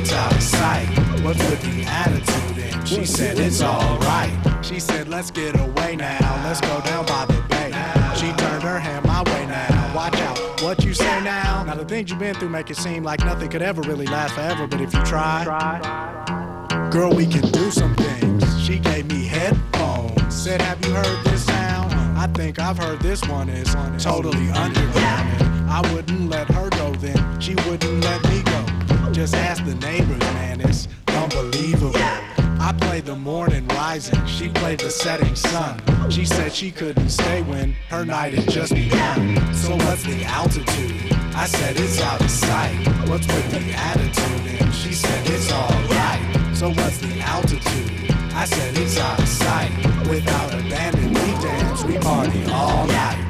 it's out of sight. What's with the attitude? And she said it's alright. She said let's get away now, let's go down by the bay. She turned her hand my way now, watch out what you say now. Now the things you've been through make it seem like nothing could ever really last forever, but if you try, girl, we can do some things. She gave me headphones, said have you heard this sound? I think I've heard this one is totally underground. And I wouldn't let her go then, she wouldn't let me go. Just ask the neighbors, man, it's unbelievable. I played the morning rising, she played the setting sun. She said she couldn't stay when her night had just begun. So what's the altitude? I said it's out of sight. What's with the attitude? And she said it's alright. So what's the altitude? I said it's out of sight. Without abandon, we dance, we party all night.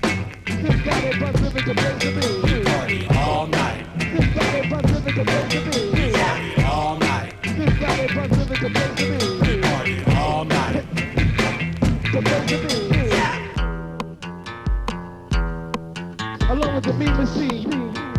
We party all night. We party all night. We party all night. Along with the mean machine.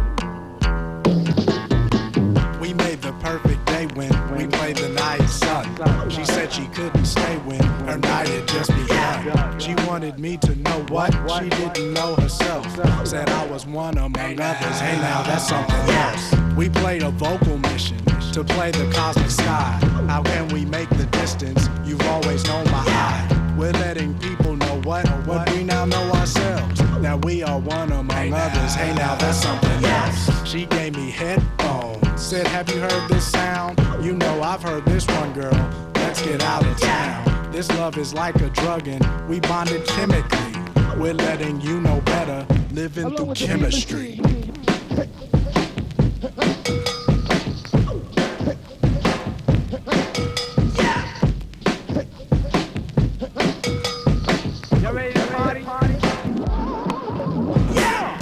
We made the perfect day when we played the night sun. She said she couldn't stay when her night had just begun. She wanted me to know what she didn't know herself. Said I was one among others. Hey now, that's something else. We played a vocal mission to play the cosmic sky. How can we make the distance? You've always known my eye. We're letting people know what we now know ourselves. That we are one among others. Hey now, that's something else. She gave me headphones. Said, have you heard this sound? You know I've heard this one, girl. Let's get out of town. This love is like a drug and we bonded chemically. We're letting you know better, living through chemistry. Y'all ready to party? Yeah!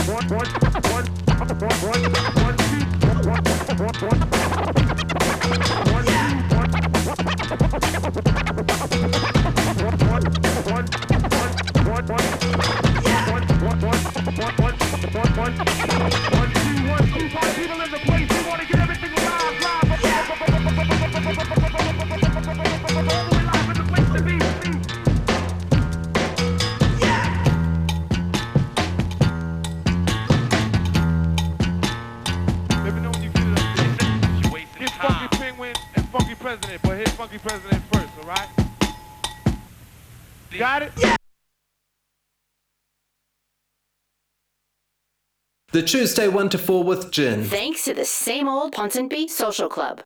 President, but hit Funky President first, alright? Got it? Yeah. The Tuesday 1 to 4 with Gin. Thanks to the Same Old Ponsonby Social Club.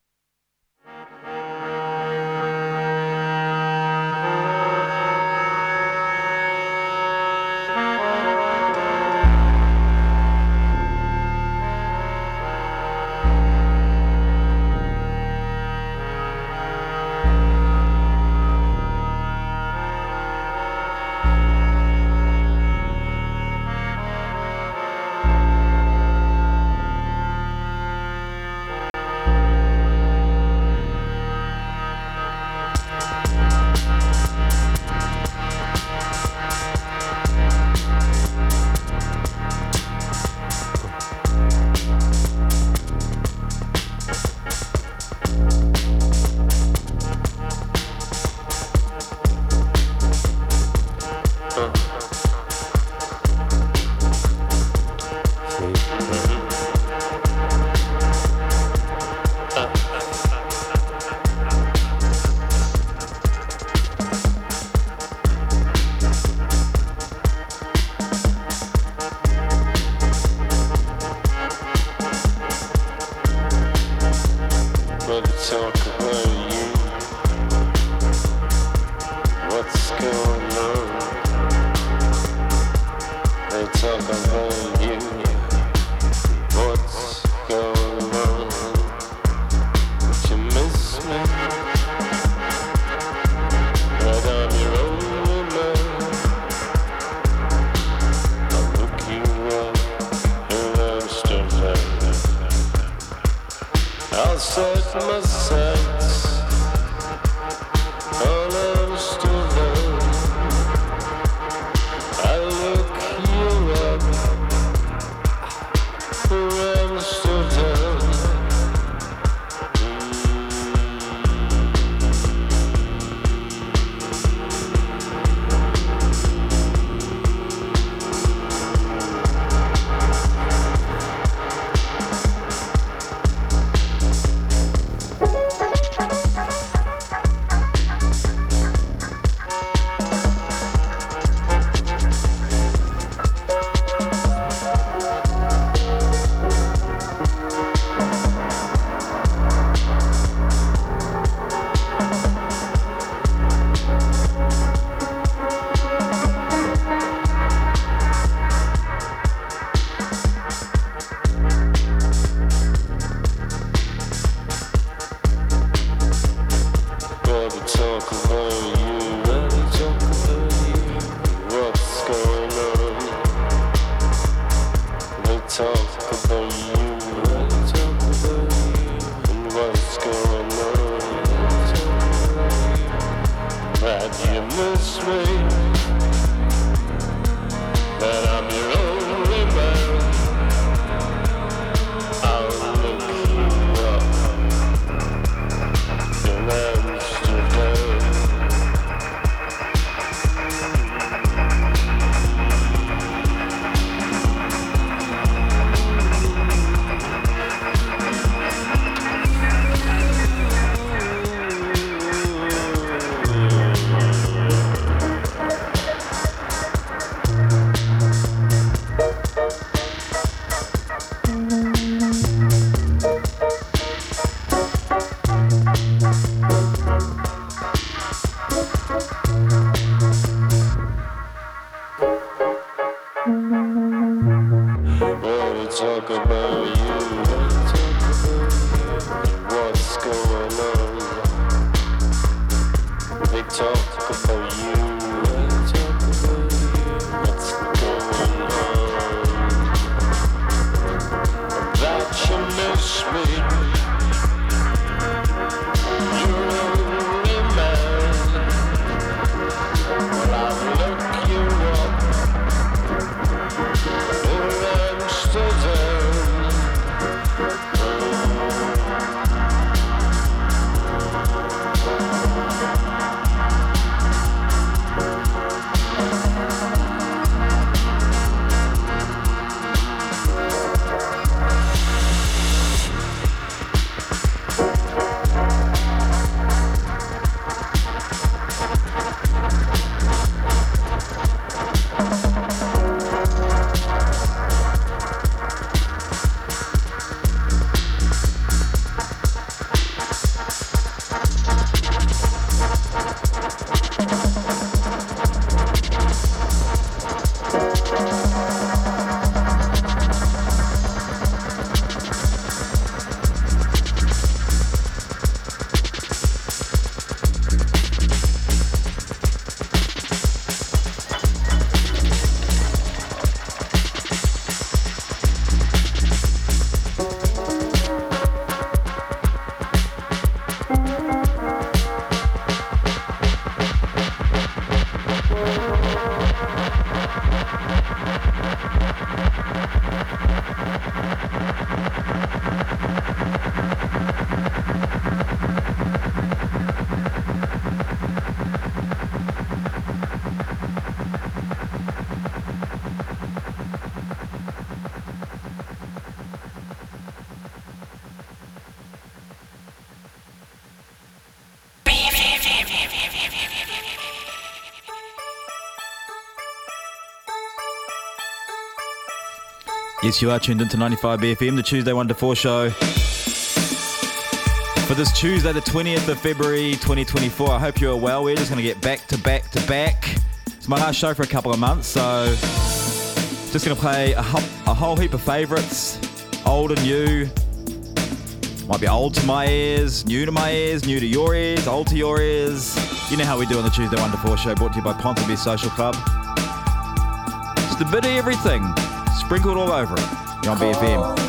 Yes, you are tuned into 95 BFM, the Tuesday 1 to 4 show. For this Tuesday, the 20th of February 2024, I hope you're well. We're just going to get back to back to back. It's my last show for a couple of months, so just going to play a whole heap of favourites, old and new. Might be old to my ears, new to my ears, new to your ears, old to your ears. You know how we do on the Tuesday 1 to 4 show, brought to you by Ponsonby Social Club. Just a bit of everything, sprinkled all over it. You're on BFM.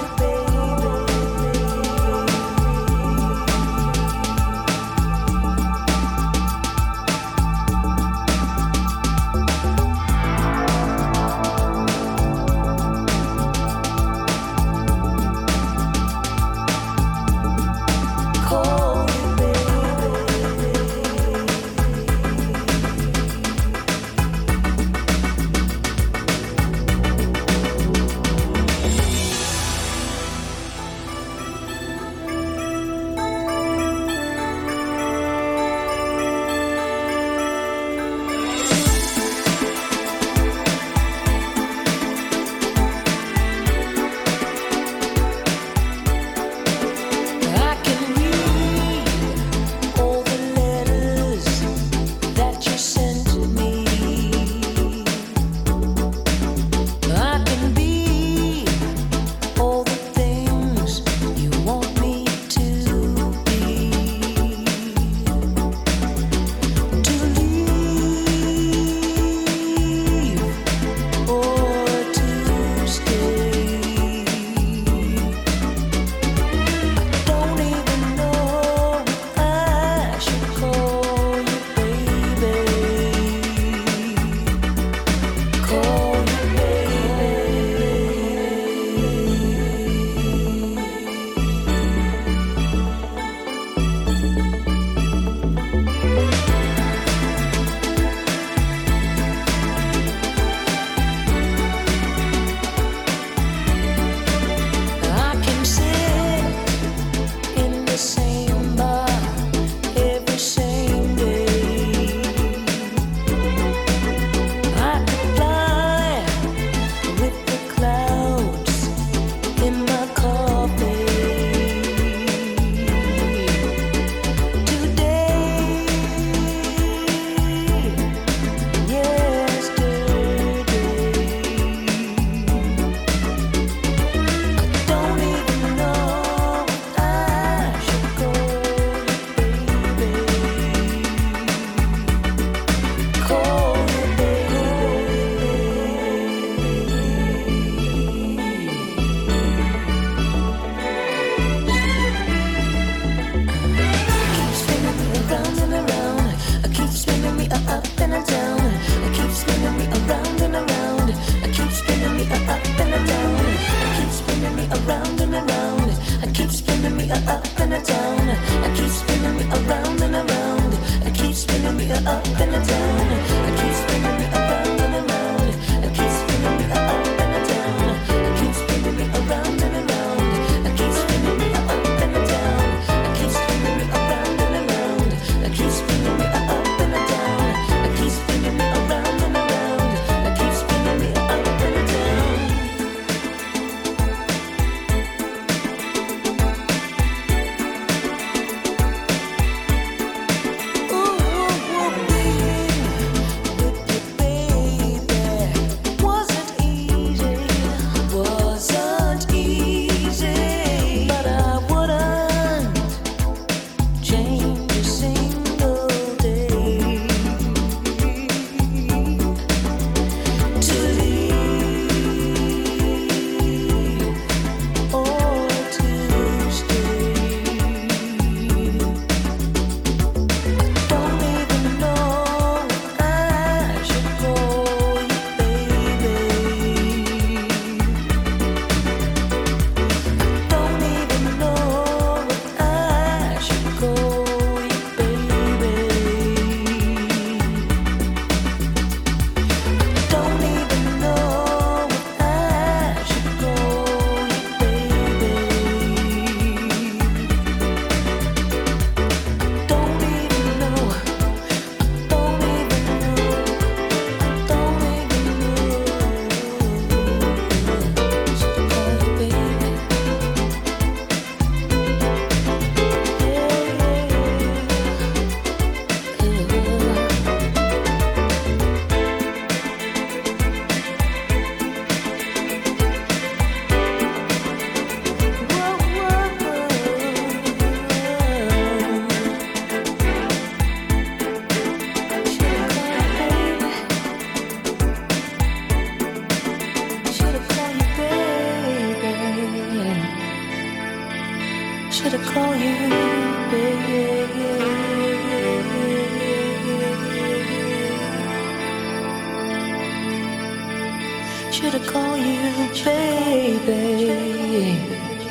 Should I call you baby?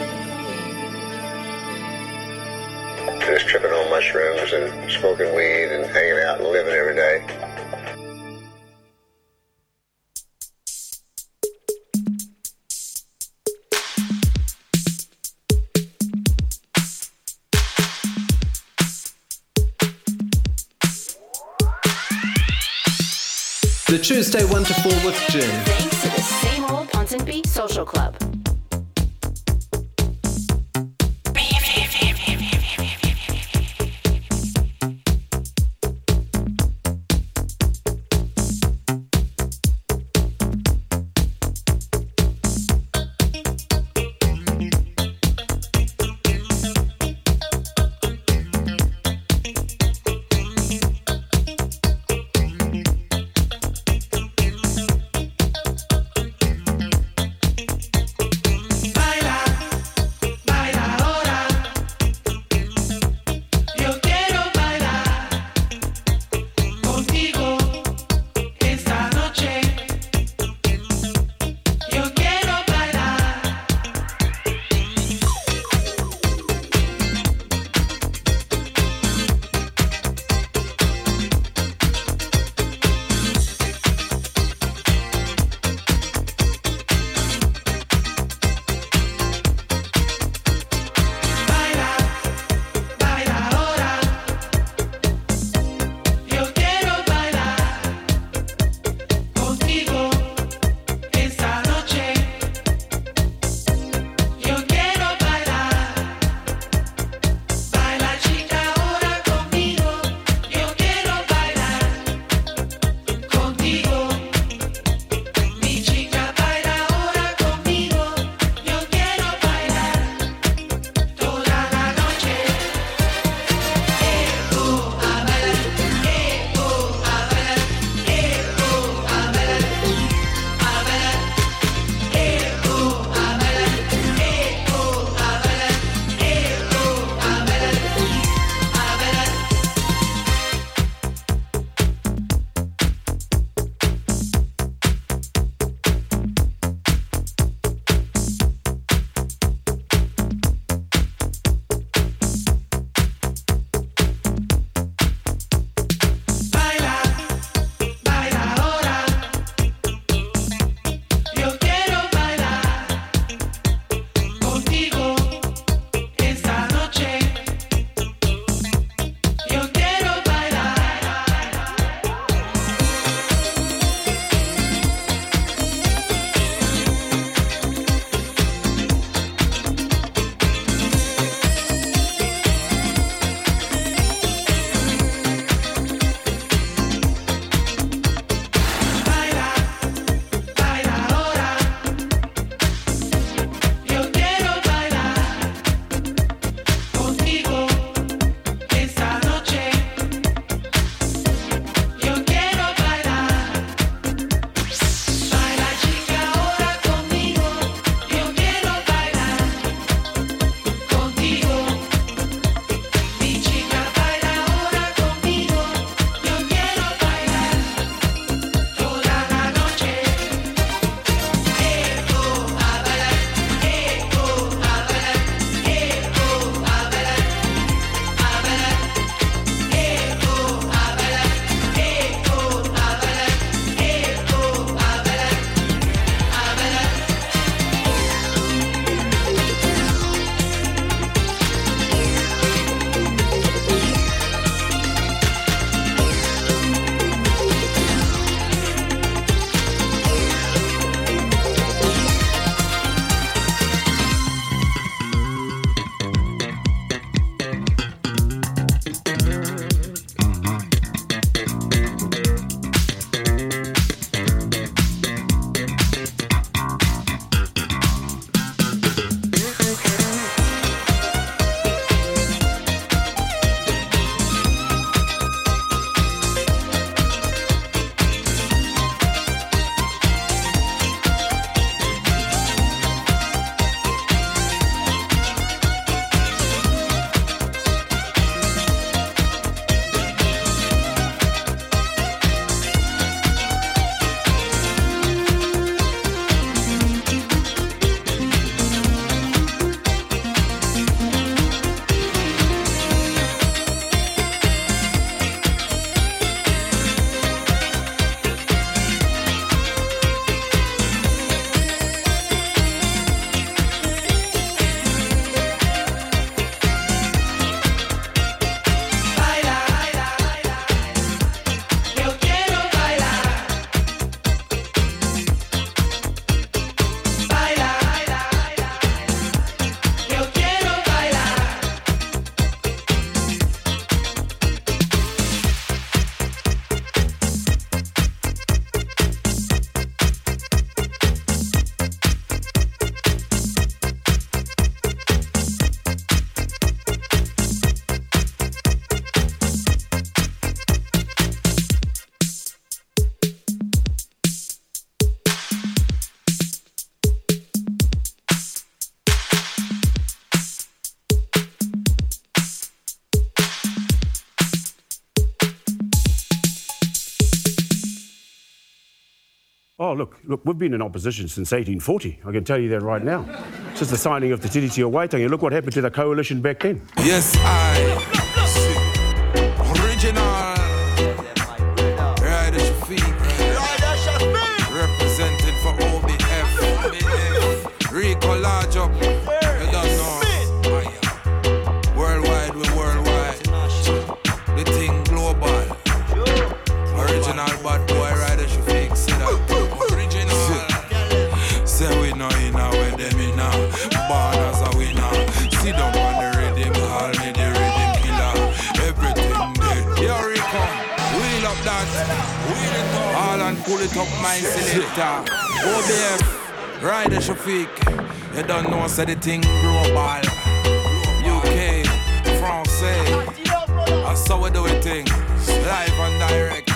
Just tripping on mushrooms and smoking weed and hanging out and living every day. The Tuesday 1 to 4 with Jin. Thanks to the Same Old Ponsonby Social Club. Oh, look, we've been in opposition since 1840. I can tell you that right now. Since the signing of the Treaty of Waitangi, look what happened to the coalition back then. Yes, original. Ryder Shafiq. Representing for OBF. Rico large up. You don't know. Worldwide, we worldwide. The thing global. Original bad boy Ryder Shafiq. See that? Original. Say we know in our way them in now. Born as a winner. Sit down on the rhythm, call me the rhythm killer. Everything dead. Here we come. Wheel up that. Wheel it up. All and pull it up, my selector. OBF, Ryder Shafiq. You don't know, say the thing global. UK, France. That's how we do it thing. Live and direct.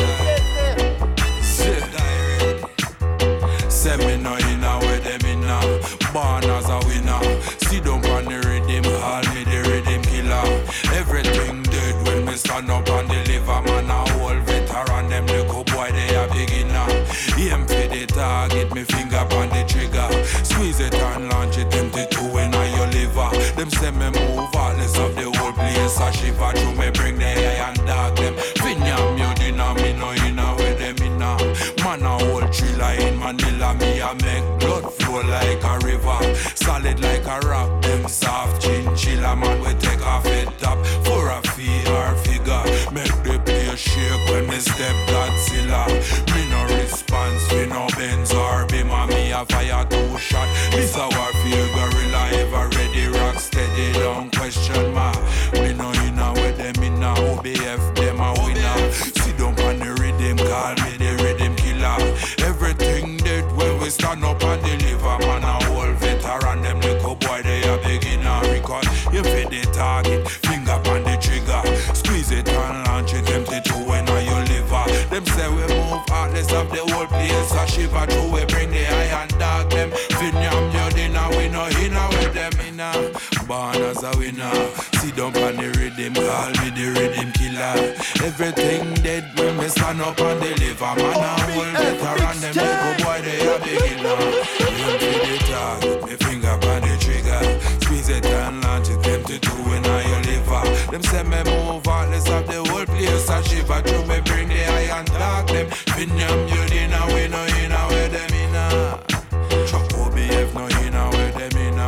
Say me no in a way them in a. Born as a winner. Sit down on the rhythm, call me the rhythm killer. Everything dead when me stand up and deliver. Man a whole veteran, them little boy they a beginner. Aim for the target, me finger on the trigger. Squeeze it and launch it, empty two in a your liver. Them say me move heartless of the whole place a shiver. Through me bring the iron dog them. Finyam you dinner, me no in a way them in a. Man a whole thriller in Manila, me a make blood flow like a river. Solid like a rock, them soft chinchilla. Man we take off it top for a fee or figure. Make the place shake when me step Godzilla. Me no response, me no Benz or Bima. Me a fire 2 shot. This a warfare gorilla ever ready. Rock steady, don't question ma. Me no in a way them in a OBF, them a winner. Sit down on the rhythm, call me the rhythm killer. Everything dead when we stand up and deliver. Man a whole veteran, them little boy they a beginner. Record, you fit the target, finger on the trigger. Squeeze it and launch it, empty two when your liver. Them say we move heartless of the whole place a shiver. Through we bring the iron dog them. Finyam your dinner, we no inna with them inna. Born as a winner. Sit down on the rhythm, call me the rhythm killer. Everything dead when me stand up and deliver. Man a whole veteran, them little boy they a beginner. Empty the target, me finger on the trigger. Squeeze it and launch it, empty two in your liver. Them say me move heartless of the whole place a shiver. Through me bring the iron dog them. Finyam you dinner, we no inna with them inna. Chuck OBF no inna with them inna.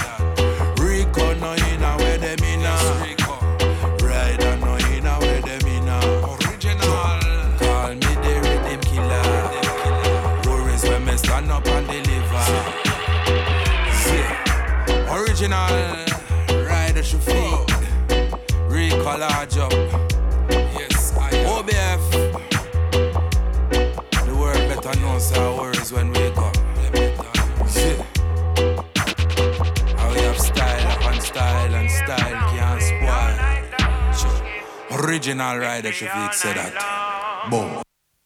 Rico no inna with them inna. Ryder no inna with them inna. Original, call me the rhythm killer. Worries when me stand up and deliver. Original, Ryder Shafiq. Rico large up. Yes, I am. OBF. The world better knows our words when we come. Yeah. How we have style and style and style can't spoil. Sure. Original Ryder Shafiq said that. Boom.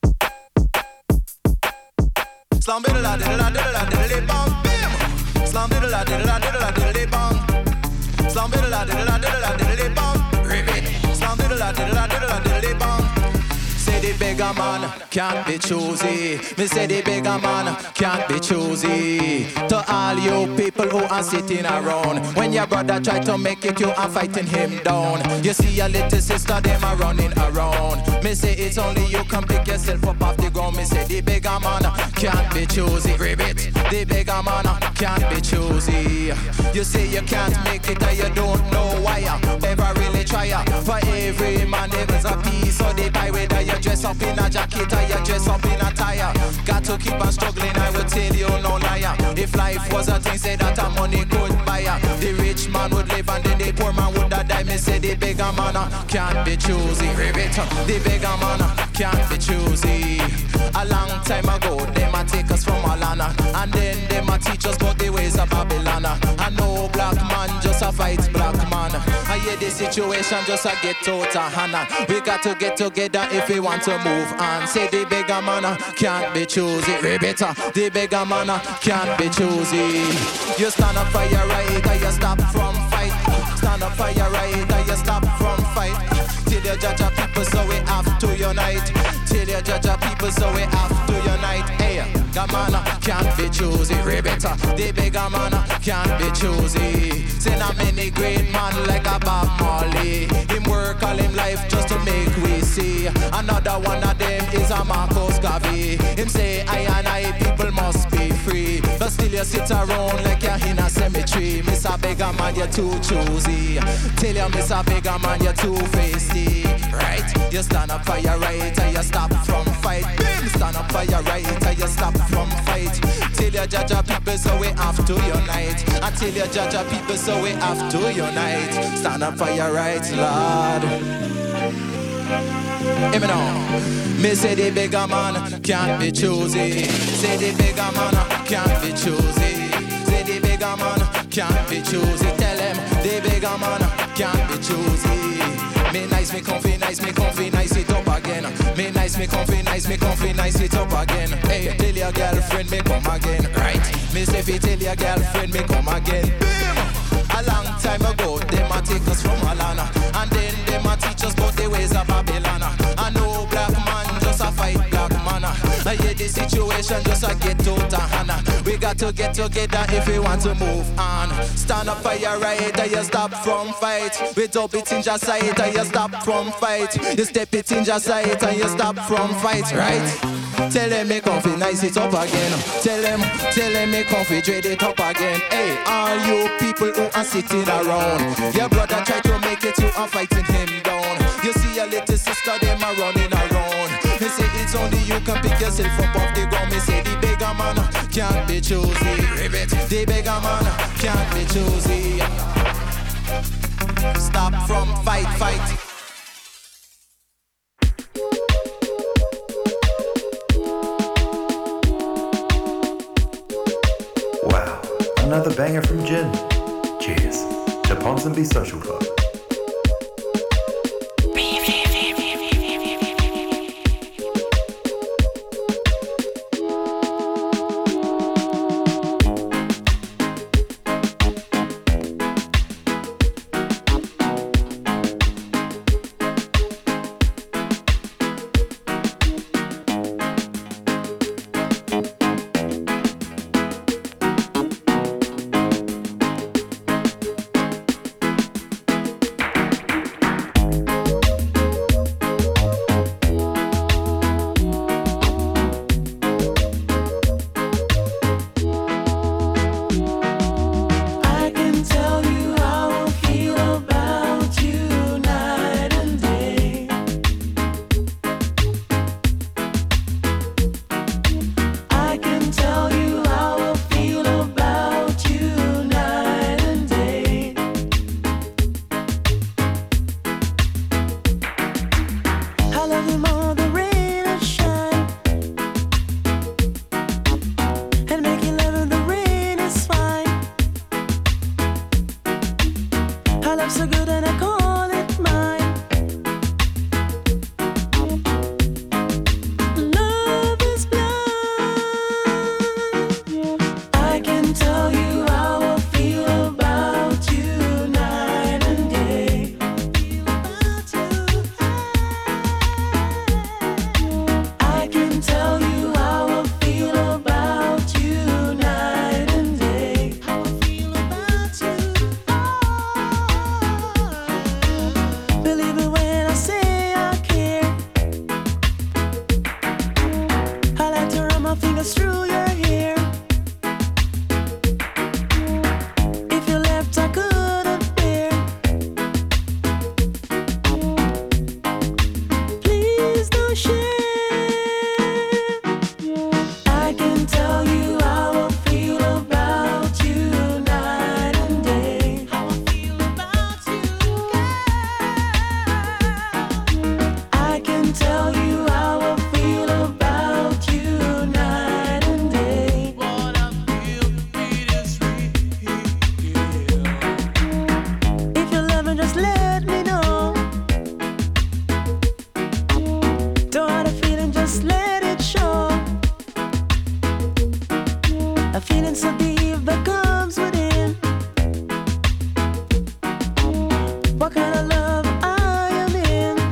Slam diddle diddle diddle diddle bang. Slam diddle diddle diddle diddle bang. Slam diddle diddle diddle diddle bang. Ribbit. Slam diddle diddle diddle diddle bang. Say the beggar man can't be choosy. Me say the beggar man can't be choosy. To all you people who are sitting around, when your brother try to make it, you are fighting him down. You see your little sister, them are running around. Me say it's only you can pick yourself up off the ground. Me say the beggar man can't be choosy. Ribbit. The beggar man can't be choosy. You say you can't make it and you don't know why. Ever really try. For every man there's a piece of the pie. Whether you dress up in a jacket or you dress up in a tire, got to keep on struggling, I will tell you no liar. If life was a thing, say that a money could buy ya. The rich man would live and then the poor man would die. Me say the beggar man can't be choosy. Ribbit. The beggar man can't be choosy. A long time ago, them a take us from Alana, and then them a teach us about the ways of Babylon. I know black man just a fight black man. I hear the situation just a get out of hand. We got to get together if we want to move on. Say the beggar man can't be choosy. Ribbit. The beggar man can't be choosy. You stand up for your right or you stop from fight. Stand up for your right or you stop from fight. Till you judge our people, so we have to unite. Till you judge our people, so we have to unite. Hey, bigger man can't be choosy. Rebecca, the bigger man can't be choosy. Say not many great man like a Bob Marley. Him work all him life just to make we see. Another one of them is a Marcus Garvey. Him say I and I people must be free, but still you sit around like you're in a cemetery. Miss a bigger man, you're too choosy. Tell you, Miss a bigger man, you're too feisty. Right? You stand up for your right and you stop from fight. Bim! Stand up for your right and you stop from fight. Tell you judge your people so we have to unite. And tell you judge your people so we have to unite. Stand up for your rights, Lord. Hear me now. Me say the bigger man can't be choosy. Say the bigger man can't be choosy. Say the bigger man can't be choosy. Tell him the bigger man can't be choosy. Me nice, me comfy, nice, me comfy, nice it up again. Me nice, me comfy, nice it up again. Hey, tell your girlfriend me come again, right? Me say fi tell your girlfriend me come again. Bim! A long time ago, them a take us from Alana, and then them a teach us about the ways of Babylon. I know black man just a fight black man. I hear the situation just a get out of hand. We got to get together if we want to move on. Stand up for your right and you stop from fight. We drop it in your sight and you stop from fight. You step it in your sight and you stop from fight, right? Tell them me comfy, nice it up again. Tell them me comfy, dread it up again. Hey, all you people who are sitting around, your brother try to make it, you are fighting him down. You see your little sister, them are running around. Me say it's only you can pick yourself up off the ground. Me say the bigger man can't be choosy. Ribbit, the bigger man can't be choosy. Stop from fight. Wow, another banger from Jin. Cheers to Ponsonby Social Club.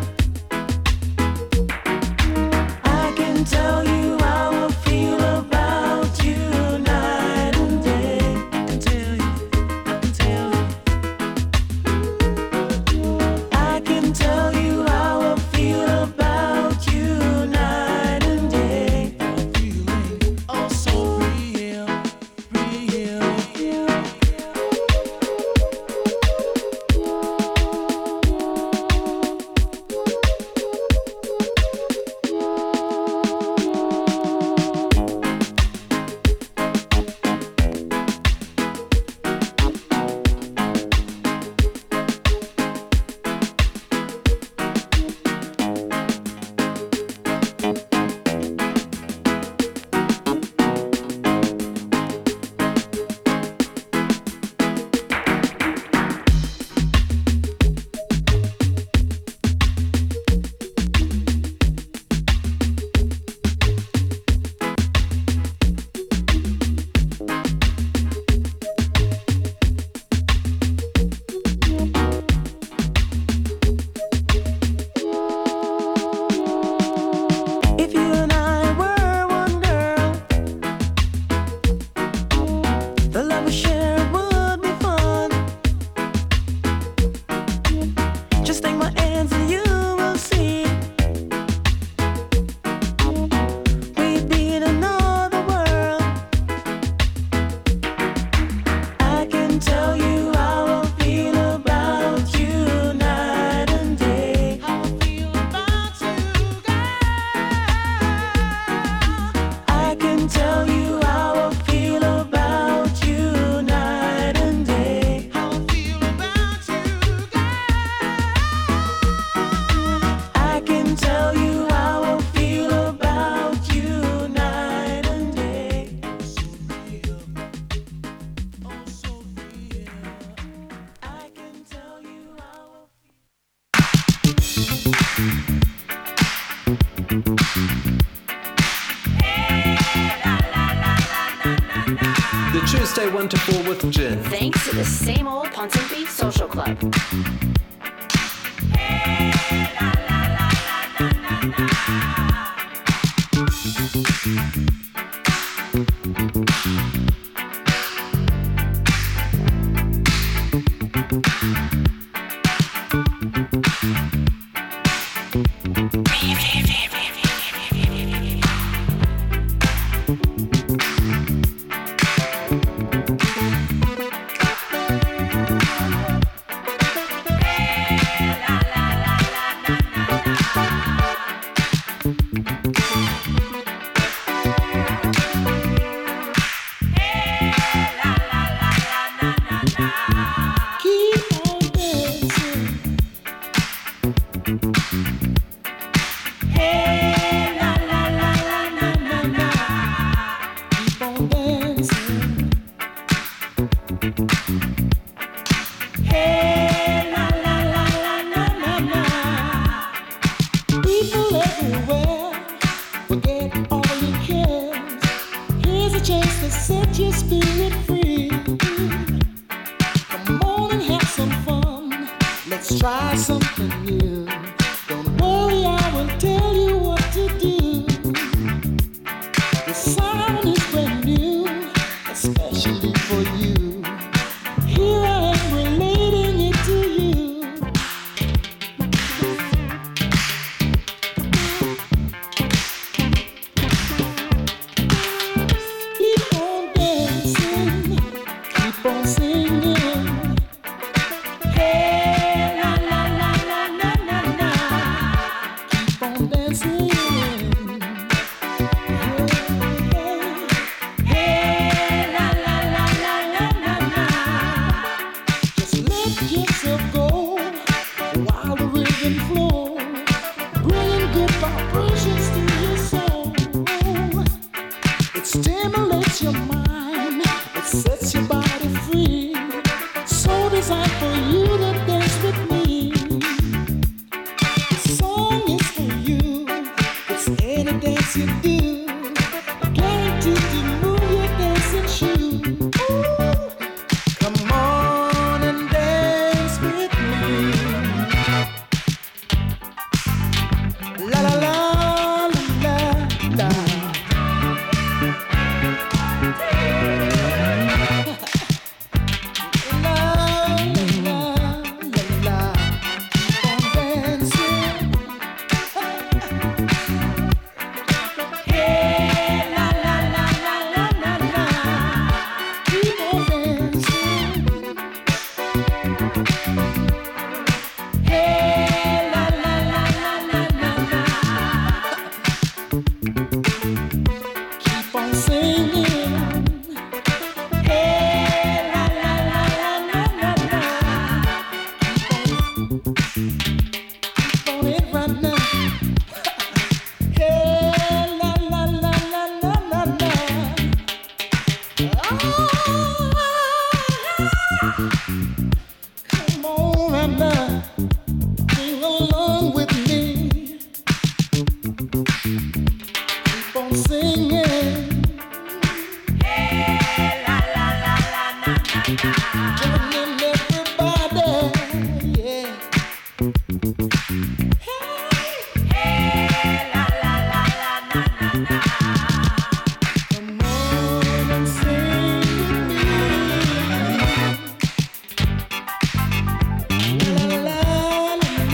Tell you how I feel about Just take my hands and you will see. We'd be in another world. I can tell you how I feel about you night and day. How I feel about you, girl. I can tell you how I feel about you night and day. How I feel about you, girl. I can tell you how I feel about you night and day. So real, oh so real. I can tell you how I The Tuesday 1 to 4 with Gin. Thanks to the same old Ponsonby Social Club. keep on dancing. Hey, la la la la la la la. Keep on dancing. Hey, la la la la la la la. People everywhere, forget all your cares. Here's a chance to set your spirit free. Come on and have some fun. Let's try something new. Don't worry, I will tell you what to do. The sound is brand new, especially for you. Here I am relating it to you. Keep on dancing, keep on singing. Hey, la la la la la la la. Keep on dancing. Hey, la la la la la la la. Just let yourself go while the rhythm flows, bringing good vibrations to your soul. It stimulates your mind, it sets your body free. So designed for you to dance with me. This song is for you, it's any dance you do. Guaranteed to move your dancing shoe. Ooh, come on and dance with me. La la la la la la. Keep on singing. Hey, la la la la la la la. Keep on it right now. Hey, la la la la la la la. Come on right now. Sing along with me. Keep on singing. Join in everybody, yeah. Come on and sing with me. La la la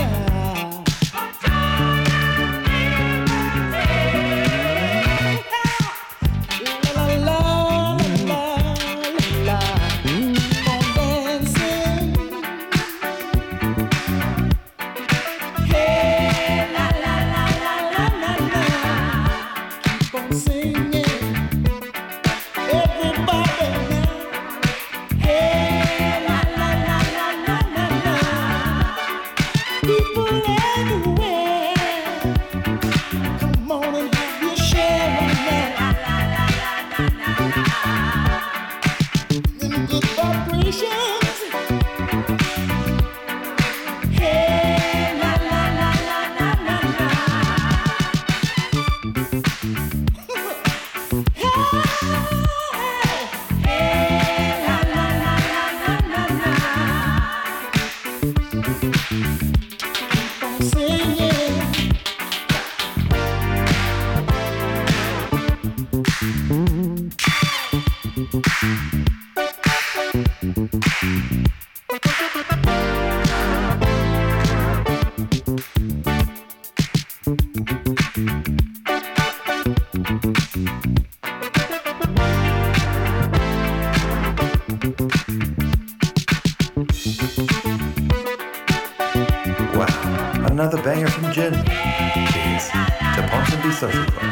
people everywhere. Come on and have your share right now. Them good vibrations. Hey, la la la la la la la. Hey, la la la la la la la. Keep on singing. Wow, another banger from Jin. Cheers to Ponsonby Social Club.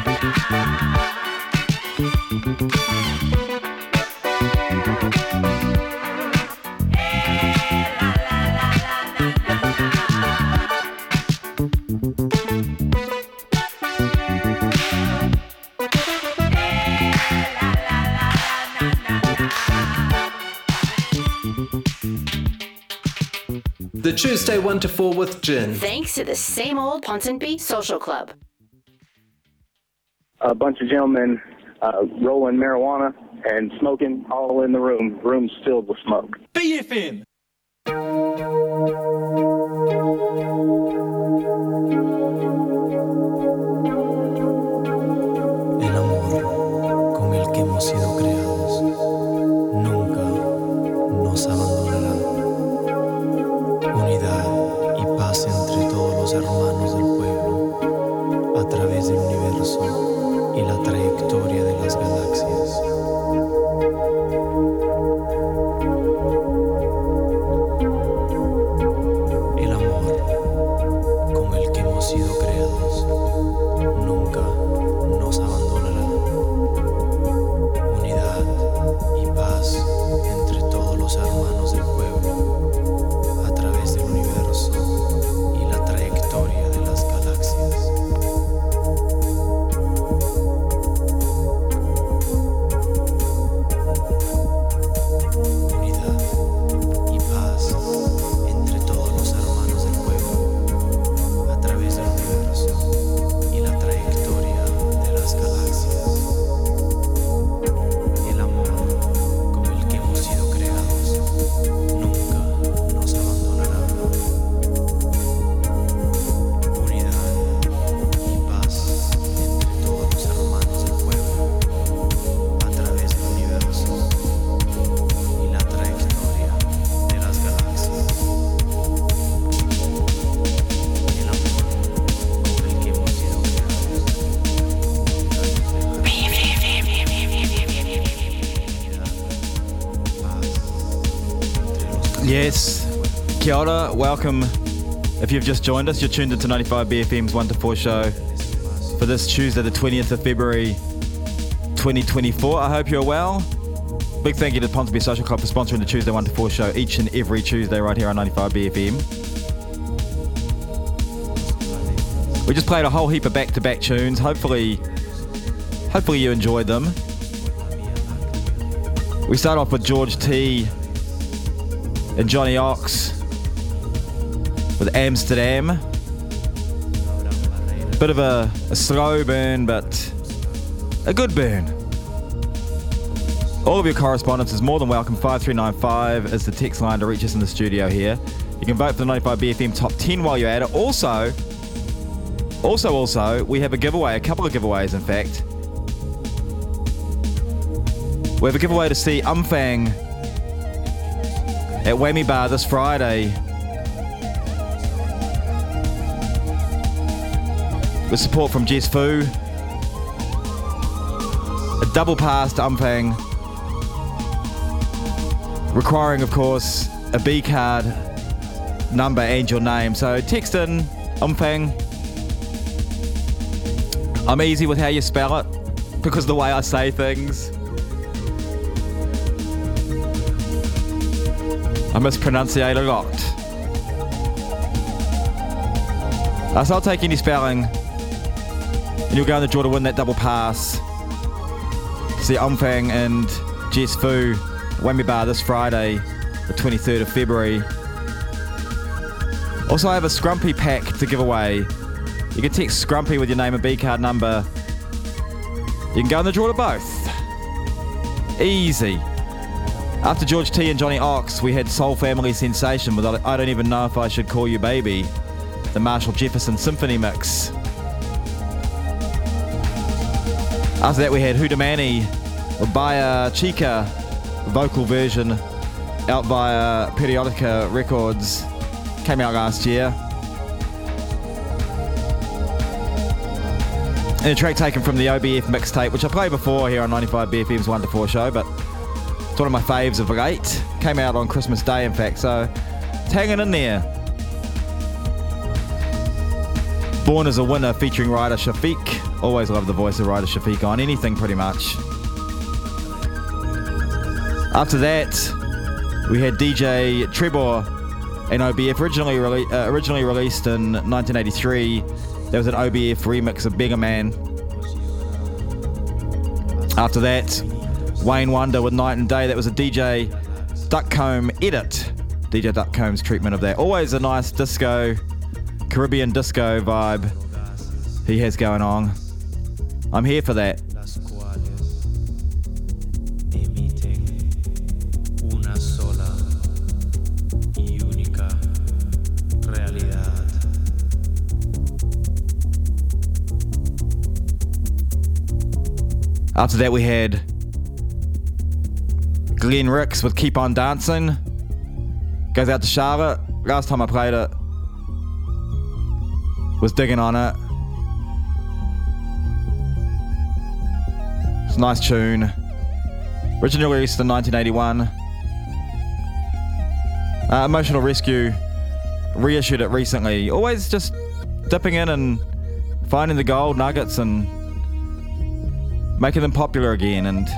The Tuesday 1 to 4 with Jin. Thanks to the same old Ponsonby Social Club. A bunch of gentlemen rolling marijuana and smoking all in the room. Room's filled with smoke. BFM. El amor con el que hemos sido creados nunca nos abandonará. Unidad y paz entre todos los hermanos del pueblo a través del universo y la trayectoria de las galaxias. El amor con el que hemos sido creados nunca nos abandonará. Unidad y paz entre todos los hermanos del pueblo a través del universo y la trayectoria de las galaxias. Unidad y paz entre todos los hermanos del pueblo a través del universo y la trayectoria de las galaxias. El amor con el que hemos sido creados nunca nos abandonará. Unidad y paz entre todos los hermanos del pueblo a través del universo y la trayectoria de las galaxias. El amor con el que hemos sido creados nunca nos dejará. Yes. Kia ora, welcome. If you've just joined us, you're tuned into 95 BFM's 1 to 4 show for this Tuesday, the 20th of February 2024. I hope you're well. Big thank you to the Ponsonby Social Club for sponsoring the Tuesday 1 to 4 show each and every Tuesday right here on 95 BFM. We just played a whole heap of back-to-back tunes. Hopefully you enjoyed them. We start off with George T and Johnny Ox with Amsterdam. Bit of a slow burn, but a good burn. All of your correspondence is more than welcome. 5395 is the text line to reach us in the studio here. You can vote for the 95 BFM Top 10 while you're at it. Also, we have a giveaway, a couple of giveaways in fact. We have a giveaway to see Umfang at Whammy Bar this Friday. With support from Jess Fu. A double pass to Umfang. Requiring, of course, a B card number and your name. So text in Umfang. I'm easy with how you spell it because of the way I say things. I mispronunciate a lot. So I'll take any spelling, and you'll go in the draw to win that double pass. See Omfang and Jess Fu, Whammy Bar this Friday, the 23rd of February. Also, I have a Scrumpy pack to give away. You can text Scrumpy with your name and B-card number. You can go in the draw to both. Easy. After George T and Johnny Ox, we had Soul Family Sensation with I Don't Even Know If I Should Call You Baby, the Marshall Jefferson Symphony mix. After that we had Hudamani Baya Chica vocal version out via Periodica Records. Came out last year. And a track taken from the OBF mixtape, which I played before here on 95 BFM's 1 to 4 show, but it's one of my faves of late. Came out on Christmas Day, in fact, so it's hanging in there. Born as a Winner featuring Ryder Shafiq. Always love the voice of Ryder Shafiq on anything pretty much. After that, we had DJ Trebor and OBF, originally released in 1983. There was an OBF remix of Beggar Man. After that, Wayne Wonder with Night and Day. That was a DJ Duckcomb edit. DJ Duckcomb's treatment of that. Always a nice disco, Caribbean disco vibe he has going on. I'm here for that. After that we had Glenn Ricks with Keep On Dancing. Goes out to Charlotte. Last time I played it, was digging on it. It's a nice tune. Originally released in 1981. Emotional Rescue reissued it recently. Always just dipping in and finding the gold nuggets and making them popular again. And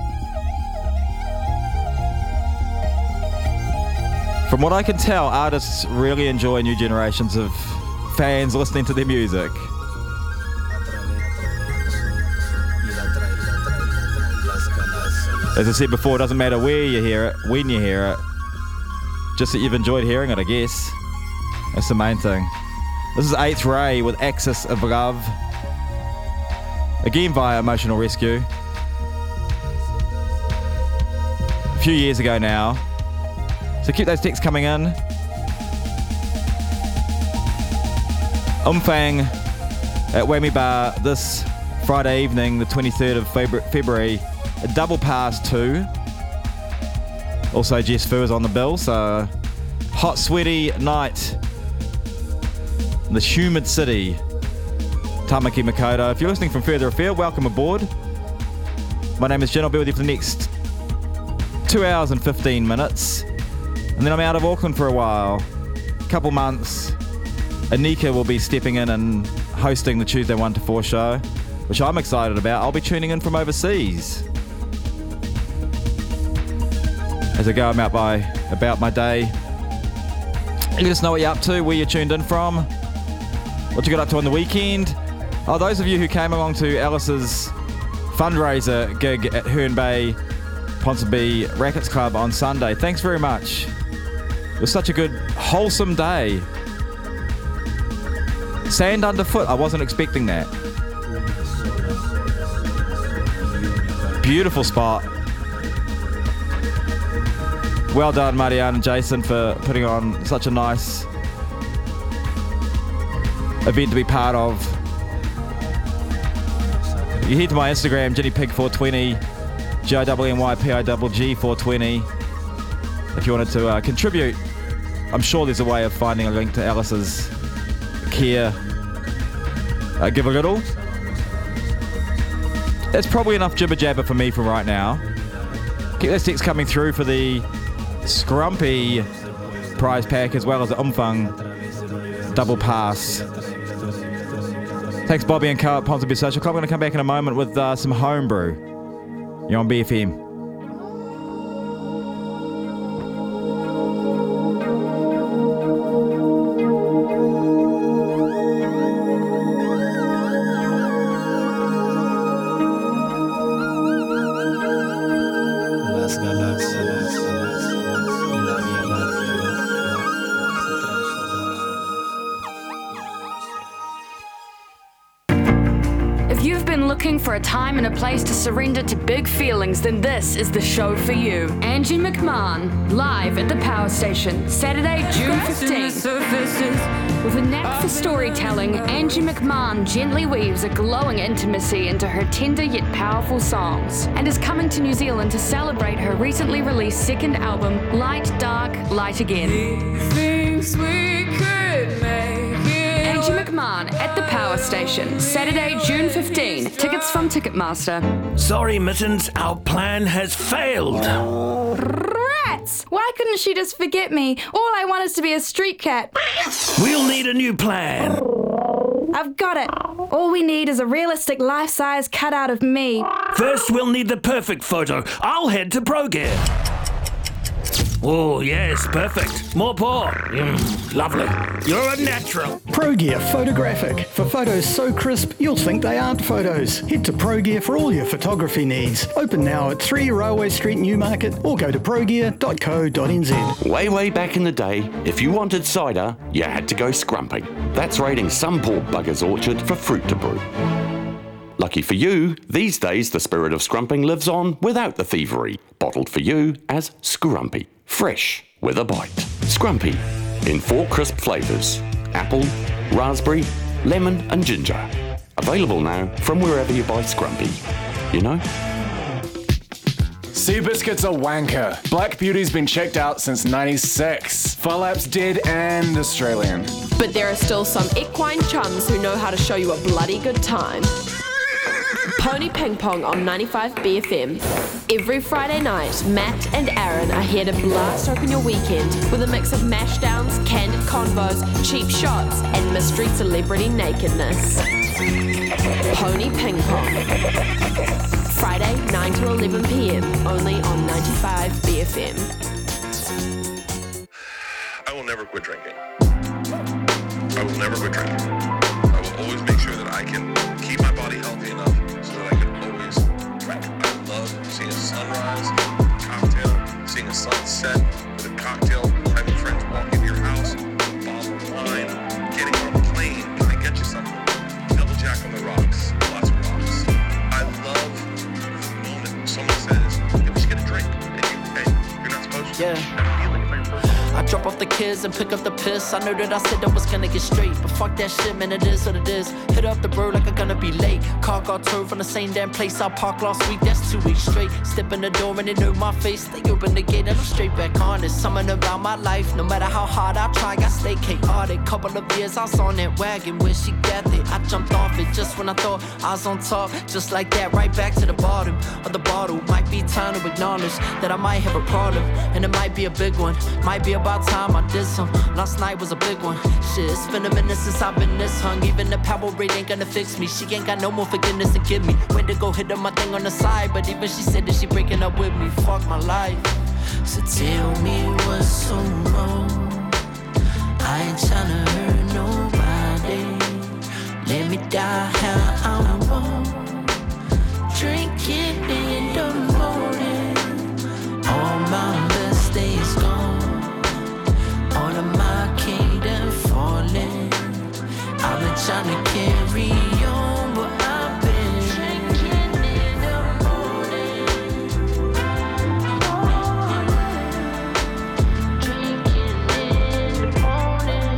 from what I can tell, artists really enjoy new generations of fans listening to their music. As I said before, it doesn't matter where you hear it, when you hear it, just that you've enjoyed hearing it, I guess. That's the main thing. This is Eighth Ray with Axis of Love. Again via Emotional Rescue. A few years ago now. So keep those texts coming in. Umfang at Whammy Bar this Friday evening, the 23rd of February. A double pass 2. Also Jess Fu is on the bill, so hot sweaty night in the humid city. Tamaki Makoto. If you're listening from further afield, welcome aboard. My name is Jen. I'll be with you for the next 2 hours and 15 minutes. And then I'm out of Auckland for a while. Couple months. Anika will be stepping in and hosting the Tuesday 1 to 4 show, which I'm excited about. I'll be tuning in from overseas. As I go about my day. You let us know what you're up to, where you're tuned in from, what you got up to on the weekend. Oh, those of you who came along to Alice's fundraiser gig at Herne Bay Ponsonby Rackets Club on Sunday, thanks very much. It was such a good, wholesome day. Sand underfoot, I wasn't expecting that. Beautiful spot. Well done, Marianne and Jason, for putting on such a nice event to be part of. You head to my Instagram, JennyPig420, JINNYPIGG420, if you wanted to contribute. I'm sure there's a way of finding a link to Alice's care. Give a little. That's probably enough jibber jabber for me for right now. Keep those texts coming through for the Scrumpy prize pack as well as the Umfang double pass. Thanks Bobby and Carl at Ponsonby Social Club. I'm going to come back in a moment with some homebrew. You're on BFM. If you've been looking for a time and a place to surrender to big feelings, then this is the show for you. Angie McMahon, live at the Power Station, Saturday, June 15th. With a knack for storytelling, Angie McMahon gently weaves a glowing intimacy into her tender yet powerful songs, and is coming to New Zealand to celebrate her recently released second album, Light, Dark, Light Again. Things we could make. Angie McMahon at the Power Station, Saturday, June 15. Tickets from Ticketmaster. Sorry, Mittens, our plan has failed. Rats! Why couldn't she just forget me? All I want is to be a street cat. We'll need a new plan. I've got it. All we need is a realistic life-size cutout of me. First, we'll need the perfect photo. I'll head to ProGear. Oh, yes, perfect. More pour. Lovely. You're a natural. ProGear Photographic. For photos so crisp, you'll think they aren't photos. Head to ProGear for all your photography needs. Open now at 3 Railway Street, Newmarket, or go to progear.co.nz. Way back in the day, if you wanted cider, you had to go scrumping. That's raiding some poor bugger's orchard for fruit to brew. Lucky for you, these days the spirit of scrumping lives on without the thievery. Bottled for you as Scrumpy. Fresh with a bite. Scrumpy in 4 crisp flavours: apple, raspberry, lemon and ginger. Available now from wherever you buy Scrumpy. You know? Seabiscuit's a wanker. Black Beauty's been checked out since '96. Phar Lap's dead and Australian. But there are still some equine chums who know how to show you a bloody good time. Pony Ping Pong on 95 BFM. Every Friday night, Matt and Aaron are here to blast open your weekend with a mix of mashdowns, candid convos, cheap shots, and mystery celebrity nakedness. Pony Ping Pong. Friday, 9 to 11 p.m. only on 95 BFM. I will never quit drinking. I will never quit drinking. I will always make sure that I can keep my body healthy enough so that I can always drink. I love seeing a sunrise, cocktail, seeing a sunset with a cocktail, having friends walk into your house, bottle of wine, getting on a plane. Can I get you something? Double Jack on the rocks, lots of rocks. I love the moment someone says, hey, we should get a drink. And you're not supposed to. Yeah. I drop off the kids and pick up the piss. I know that I said I was gonna get straight, but fuck that shit, man, it is what it is. Hit up the bro like I'm gonna be late. Car got towed from the same damn place I parked last week, that's 2 weeks straight. Step in the door and they know my face. They open the gate and I'm straight back on. There's something about my life, no matter how hard I try, I stay chaotic. Couple of years I was on that wagon where she got it. I jumped off it just when I thought I was on top. Just like that, right back to the bottom of the bottle. Might be time to acknowledge that I might have a problem, and it might be a big one. Might be about time I did some. Last night was a big one. Shit, it's been a minute since I've been this hung. Even the Powerade ain't gonna fix me. She ain't got no more forgiveness to give me. Went to go hit her my thing on the side, but even she said that she breaking up with me. Fuck my life. So tell me what's so wrong. I ain't tryna hurt nobody. Let me die how I want. Drinking in the morning. All my best days gone. All of my kingdom falling. I've been trying to carry on, but I've been drinking in the morning. Drinking in the morning.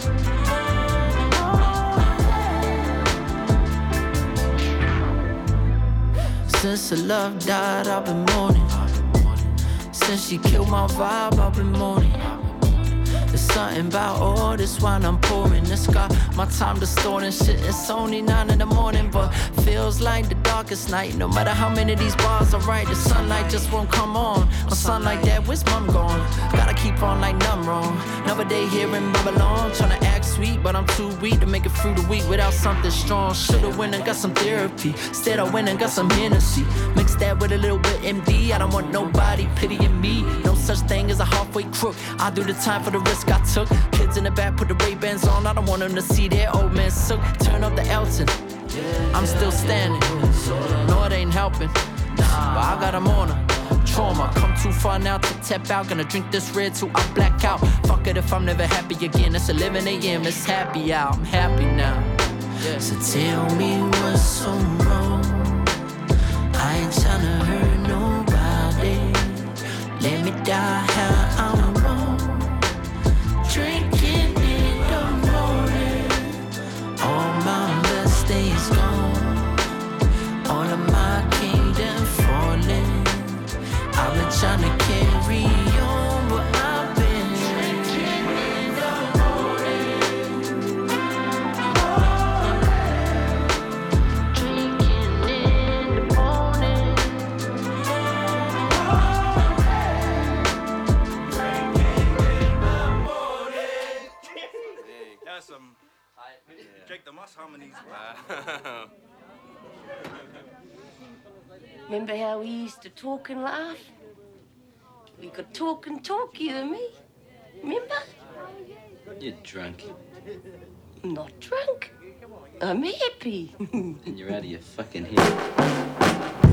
Since the love died, I've been mourning. Since she killed my vibe, I've been mourning. There's something about all this wine I'm pouring. It's got my time distorting shit. It's only 9 in the morning, but feels like the darkest night. No matter how many of these bars I write, the sunlight just won't come on. A sun like that, where's mom gone? Gotta keep on like I'm wrong. Another day here in Babylon, trying to act sweet, but I'm too weak to make it through the week without something strong. Should've went and got some therapy. Instead I went and got some Hennessy. Mix that with a little bit MD. I don't want nobody pitying me. No such thing as a halfway crook. I do the time for the risk I took. Kids in the back put the Ray-Bans on. I don't want them to see their old man sook. Turn up the Elton. I'm still standing. No, it ain't helping. But I got them on her. Trauma, come too far now to tap out. Gonna drink this red till I black out. Fuck it if I'm never happy again. It's 11 a.m. It's happy out. I'm happy now. So tell me what's so wrong. I ain't tryna hurt nobody. Let me die how I want. Drinking in the morning. All my best days gone. All of my kingdom falling. I've been tryna carry on, but I've been drinking in the morning. Drinking in the morning. That's some Jake the Muss harmonies. Remember how we used to talk and laugh? We could talk and talk, you and me. Remember? You're drunk. I'm not drunk. I'm happy. And you're out of your fucking head.